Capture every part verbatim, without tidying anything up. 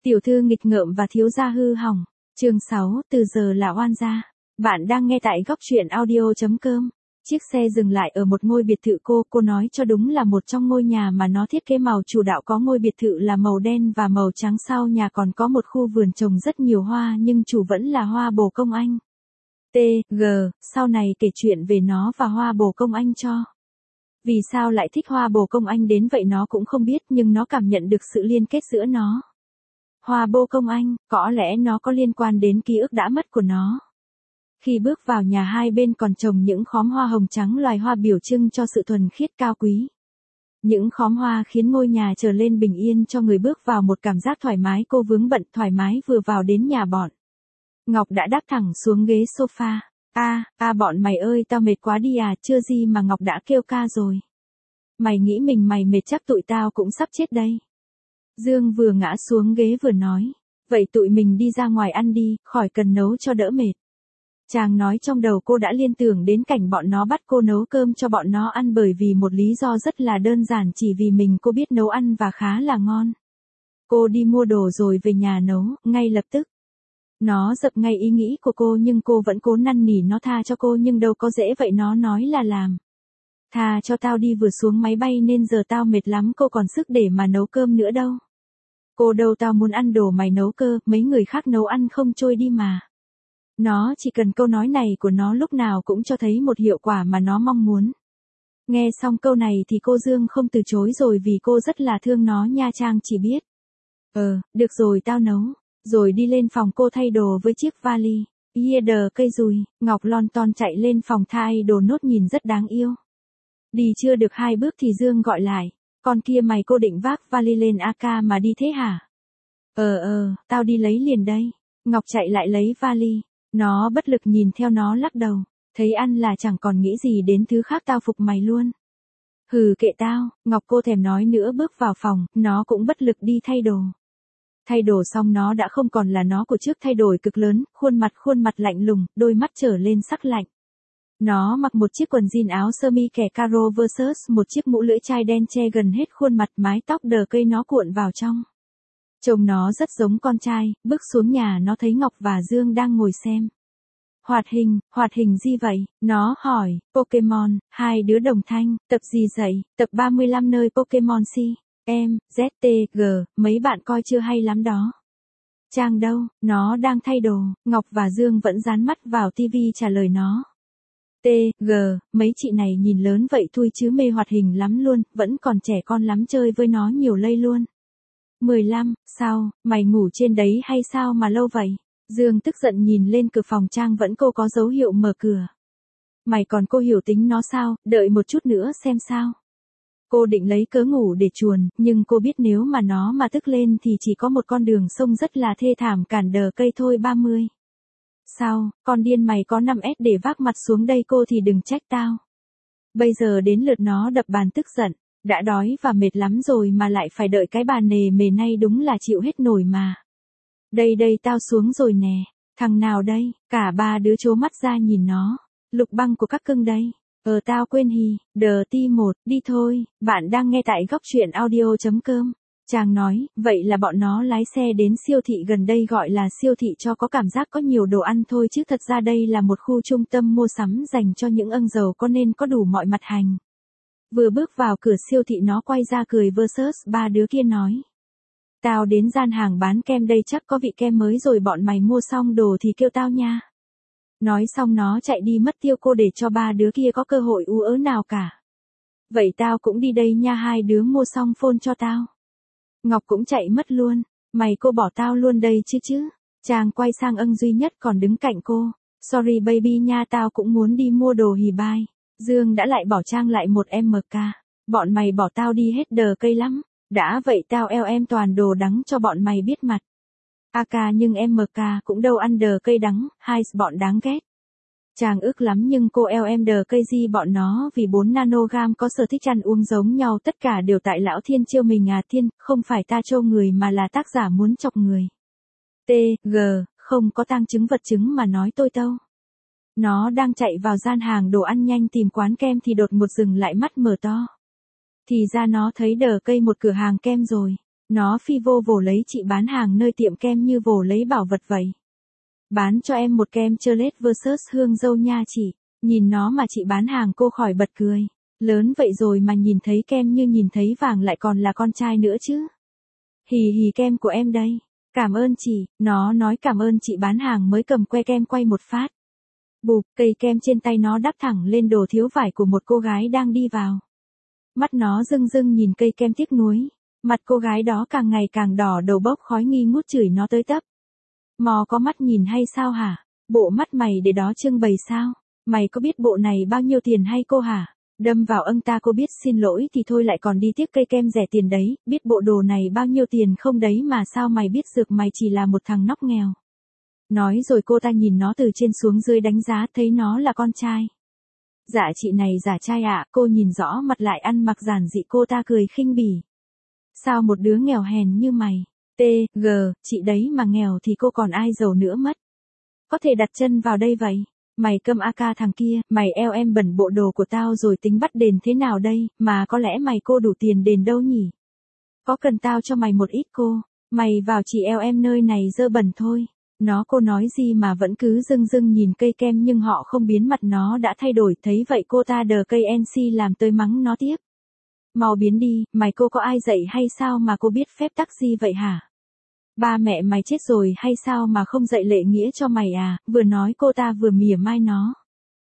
Tiểu thư nghịch ngợm và thiếu gia hư hỏng. Chương sáu, từ giờ là oan gia. Bạn đang nghe tại góc truyện audio chấm com. Chiếc xe dừng lại ở một ngôi biệt thự cô, cô nói cho đúng là một trong ngôi nhà mà nó thiết kế màu chủ đạo có ngôi biệt thự là màu đen và màu trắng, sau nhà còn có một khu vườn trồng rất nhiều hoa nhưng chủ vẫn là hoa bồ công anh. T G, sau này kể chuyện về nó và hoa bồ công anh cho. Vì sao lại thích hoa bồ công anh đến vậy nó cũng không biết, nhưng nó cảm nhận được sự liên kết giữa nó. Hoa bồ công anh, có lẽ nó có liên quan đến ký ức đã mất của nó. Khi bước vào nhà, hai bên còn trồng những khóm hoa hồng trắng, loài hoa biểu trưng cho sự thuần khiết cao quý. Những khóm hoa khiến ngôi nhà trở lên bình yên cho người bước vào, một cảm giác thoải mái. Cô vướng bận thoải mái vừa vào đến nhà bọn Ngọc đã đáp thẳng xuống ghế sofa. A, a bọn mày ơi, tao mệt quá đi à, chưa gì mà Ngọc đã kêu ca rồi. Mày nghĩ mình mày mệt chắc tụi tao cũng sắp chết đây. Dương vừa ngã xuống ghế vừa nói. Vậy tụi mình đi ra ngoài ăn đi, khỏi cần nấu cho đỡ mệt. Chàng nói trong đầu cô đã liên tưởng đến cảnh bọn nó bắt cô nấu cơm cho bọn nó ăn, bởi vì một lý do rất là đơn giản, chỉ vì mình cô biết nấu ăn và khá là ngon. Cô đi mua đồ rồi về nhà nấu, ngay lập tức. Nó dập ngay ý nghĩ của cô nhưng cô vẫn cố năn nỉ nó tha cho cô, nhưng đâu có dễ vậy, nó nói là làm. Tha cho tao đi, vừa xuống máy bay nên giờ tao mệt lắm, cô còn sức để mà nấu cơm nữa đâu. Cô đâu, tao muốn ăn đồ mày nấu cơ, mấy người khác nấu ăn không trôi đi mà. Nó chỉ cần câu nói này của nó lúc nào cũng cho thấy một hiệu quả mà nó mong muốn. Nghe xong câu này thì cô Dương không từ chối rồi, vì cô rất là thương nó nha. Trang chỉ biết. Ờ, được rồi tao nấu. Rồi đi lên phòng cô thay đồ với chiếc vali. Yeah, cây dùi. Ngọc lon ton chạy lên phòng thay đồ, nốt nhìn rất đáng yêu. Đi chưa được hai bước thì Dương gọi lại. Con kia mày, cô định vác vali lên a ca mà đi thế hả? Ờ ờ, tao đi lấy liền đây. Ngọc chạy lại lấy vali. Nó bất lực nhìn theo nó lắc đầu. Thấy ăn là chẳng còn nghĩ gì đến thứ khác, tao phục mày luôn. Hừ, kệ tao. Ngọc cô thèm nói nữa, bước vào phòng, nó cũng bất lực đi thay đồ. Thay đồ xong nó đã không còn là nó của trước, thay đổi cực lớn, khuôn mặt khuôn mặt lạnh lùng, đôi mắt trở lên sắc lạnh. Nó mặc một chiếc quần jean áo sơ mi kẻ caro versus một chiếc mũ lưỡi chai đen che gần hết khuôn mặt, mái tóc đờ cây nó cuộn vào trong. Trông nó rất giống con trai. Bước xuống nhà nó thấy Ngọc và Dương đang ngồi xem hoạt hình. Hoạt hình gì vậy? Nó hỏi. Pokemon. Hai đứa đồng thanh. Tập gì vậy? Tập ba mươi lăm nơi Pokemon C. Em, Z, T, G, mấy bạn coi chưa hay lắm đó. Trang đâu? Nó đang thay đồ. Ngọc và Dương vẫn dán mắt vào tivi trả lời nó. T, G, mấy chị này nhìn lớn vậy thôi chứ mê hoạt hình lắm luôn, vẫn còn trẻ con lắm, chơi với nó nhiều lây luôn. mười lăm, sao, mày ngủ trên đấy hay sao mà lâu vậy? Dương tức giận nhìn lên cửa phòng Trang, vẫn cô có dấu hiệu mở cửa. Mày còn cô hiểu tính nó sao, đợi một chút nữa xem sao. Cô định lấy cớ ngủ để chuồn, nhưng cô biết nếu mà nó mà tức lên thì chỉ có một con đường sông rất là thê thảm, cản đờ cây thôi. ba mươi. Sao, con điên mày có năm S để vác mặt xuống đây cô thì đừng trách tao. Bây giờ đến lượt nó đập bàn tức giận. Đã đói và mệt lắm rồi mà lại phải đợi cái bàn nề mề này, đúng là chịu hết nổi mà. Đây đây, tao xuống rồi nè. Thằng nào đây? Cả ba đứa trố mắt ra nhìn nó. Lục Băng của các cưng đây. Ờ tao quên hì. Đờ ti một, đi thôi. Bạn đang nghe tại góc truyện audio chấm com. Chàng nói, vậy là bọn nó lái xe đến siêu thị gần đây, gọi là siêu thị cho có cảm giác có nhiều đồ ăn thôi, chứ thật ra đây là một khu trung tâm mua sắm dành cho những âng giàu có, nên có đủ mọi mặt hàng. Vừa bước vào cửa siêu thị nó quay ra cười versus ba đứa kia nói. Tao đến gian hàng bán kem đây, chắc có vị kem mới rồi, bọn mày mua xong đồ thì kêu tao nha. Nói xong nó chạy đi mất tiêu cô, để cho ba đứa kia có cơ hội ú ớ nào cả. Vậy tao cũng đi đây nha, hai đứa mua xong phone cho tao. Ngọc cũng chạy mất luôn. Mày cô bỏ tao luôn đây chứ chứ. Trang quay sang âng duy nhất còn đứng cạnh cô. Sorry baby nha, tao cũng muốn đi mua đồ hì bai. Dương đã lại bỏ Trang lại một em ca. Bọn mày bỏ tao đi hết đờ cây lắm. Đã vậy tao eo em toàn đồ đắng cho bọn mày biết mặt. a ca nhưng em ca cũng đâu ăn đờ cây đắng, hai bọn đáng ghét. Chàng ức lắm nhưng cô eo em đờ cây gì bọn nó, vì bốn nanogam có sở thích ăn uống giống nhau, tất cả đều tại lão thiên chiêu mình à. Thiên, không phải ta trêu người mà là tác giả muốn chọc người. T, G, không có tang chứng vật chứng mà nói tôi tâu. Nó đang chạy vào gian hàng đồ ăn nhanh tìm quán kem thì đột một dừng lại, mắt mở to. Thì ra nó thấy đờ cây một cửa hàng kem rồi. Nó phi vô vồ lấy chị bán hàng nơi tiệm kem như vồ lấy bảo vật vậy. Bán cho em một kem Chocolate versus hương dâu nha chị. Nhìn nó mà chị bán hàng cô khỏi bật cười. Lớn vậy rồi mà nhìn thấy kem như nhìn thấy vàng lại còn là con trai nữa chứ. Hì hì kem của em đây. Cảm ơn chị, nó nói cảm ơn chị bán hàng mới cầm que kem quay một phát. Bụp, cây kem trên tay nó đắp thẳng lên đồ thiếu vải của một cô gái đang đi vào. Mắt nó rưng rưng nhìn cây kem tiếc nuối. Mặt cô gái đó càng ngày càng đỏ đầu bốc khói nghi ngút chửi nó tới tấp. Mò có mắt nhìn hay sao hả? Bộ mắt mày để đó trưng bày sao? Mày có biết bộ này bao nhiêu tiền hay cô hả? Đâm vào âng ta cô biết xin lỗi thì thôi lại còn đi tiếc cây kem rẻ tiền đấy, biết bộ đồ này bao nhiêu tiền không đấy mà sao mày biết dược mày chỉ là một thằng nóc nghèo. Nói rồi cô ta nhìn nó từ trên xuống dưới đánh giá thấy nó là con trai. Dạ chị này giả trai ạ, cô nhìn rõ mặt lại ăn mặc giản dị cô ta cười khinh bỉ. Sao một đứa nghèo hèn như mày, T, G, chị đấy mà nghèo thì cô còn ai giàu nữa mất. Có thể đặt chân vào đây vậy. Mày câm a ca thằng kia, mày eo em bẩn bộ đồ của tao rồi tính bắt đền thế nào đây, mà có lẽ mày cô đủ tiền đền đâu nhỉ? Có cần tao cho mày một ít cô, mày vào chỉ eo em nơi này dơ bẩn thôi. Nó cô nói gì mà vẫn cứ dưng dưng nhìn cây kem nhưng họ không biến mặt nó đã thay đổi thấy vậy cô ta đờ cây en xê làm tới mắng nó tiếp. Mau biến đi, mày cô có ai dạy hay sao mà cô biết phép tắc gì vậy hả? Ba mẹ mày chết rồi hay sao mà không dạy lễ nghĩa cho mày à, vừa nói cô ta vừa mỉa mai nó.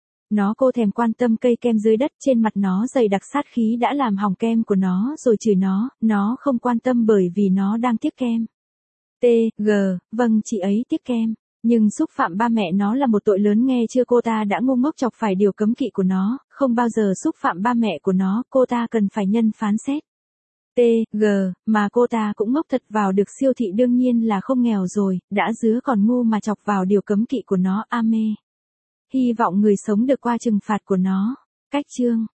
Nó cô thèm quan tâm cây kem dưới đất trên mặt nó dày đặc sát khí đã làm hỏng kem của nó rồi chửi nó, nó không quan tâm bởi vì nó đang tiếc kem. T, G, vâng chị ấy tiếc kem, nhưng xúc phạm ba mẹ nó là một tội lớn nghe chưa cô ta đã ngu ngốc chọc phải điều cấm kỵ của nó, không bao giờ xúc phạm ba mẹ của nó, cô ta cần phải nhân phán xét. T, G, mà cô ta cũng ngốc thật vào được siêu thị đương nhiên là không nghèo rồi, đã dứa còn ngu mà chọc vào điều cấm kỵ của nó, a mê. Hy vọng người sống được qua trừng phạt của nó. Cách chương